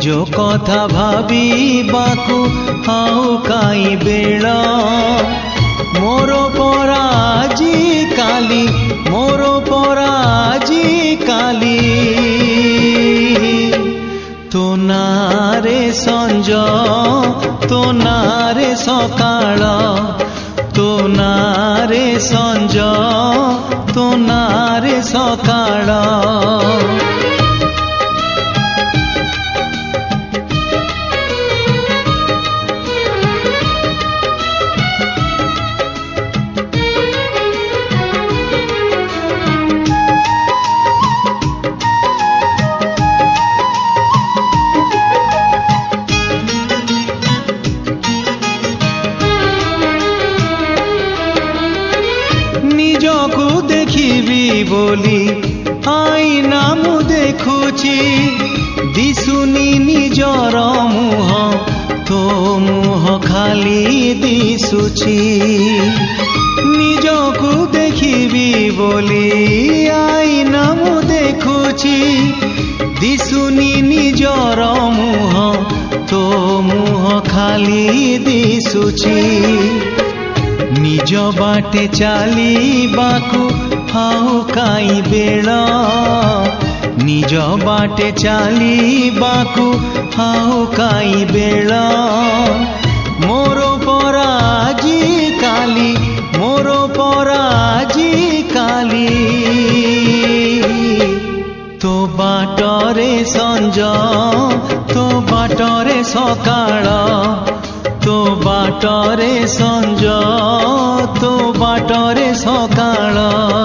निज कथा भाबिबाकु हाउ काई बेळ मोर पराजी काली मोर पराजी काली तो नारे संज तो नारे सकाळ तो नारे संज तो नारे सकाळ बोली आईना मु देखुची दिसुनी निजर मुह तो मुह खाली दिसुची निजकु देखिबी बोली आईना मु देखुची दिसुनी निजर मुह तो मुह खाली दिसुची निज बाटे चालिबाकु हाउ काई बेळ निज बाटे चालिबाकु हाउ काई बेळ मोर पराजी काली मोर पराजी काली तो बाटरे संज तो बाटरे सकाळ तो बाटरे संज तो बाटरे सकाळ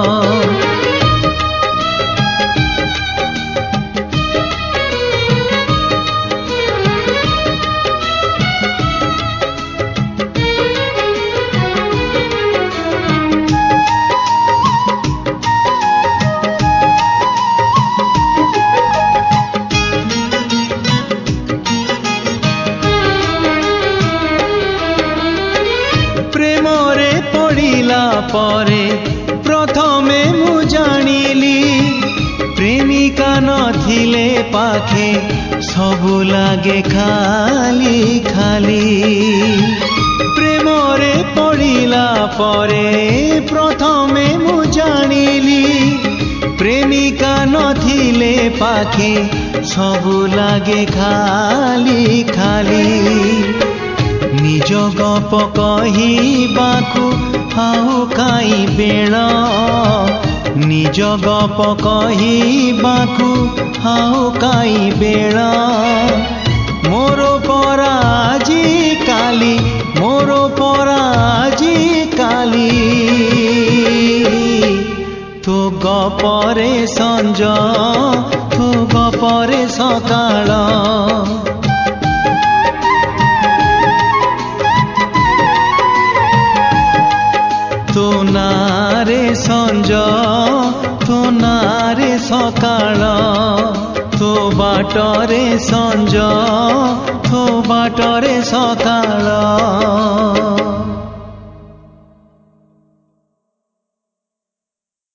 परे प्रथमे मु जानिली प्रेमिका नथिले पाखे सबु लागे खाली खाली प्रेम रे पड़िला परे प्रथमे मु जानिली प्रेमिका नथिले पाखे सबु लागे खाली खाली निज गप कहिबाकु हाउ काई बेळ निज गप कहिबाकु हाउ काई बेळ मोर पराजी काली मोर पराजी काली तो गपरे संज तो गपरे सकाळ तो नारे संज तो नारे सकाळ तो बाटरे संज तो बाटरे सकाळ।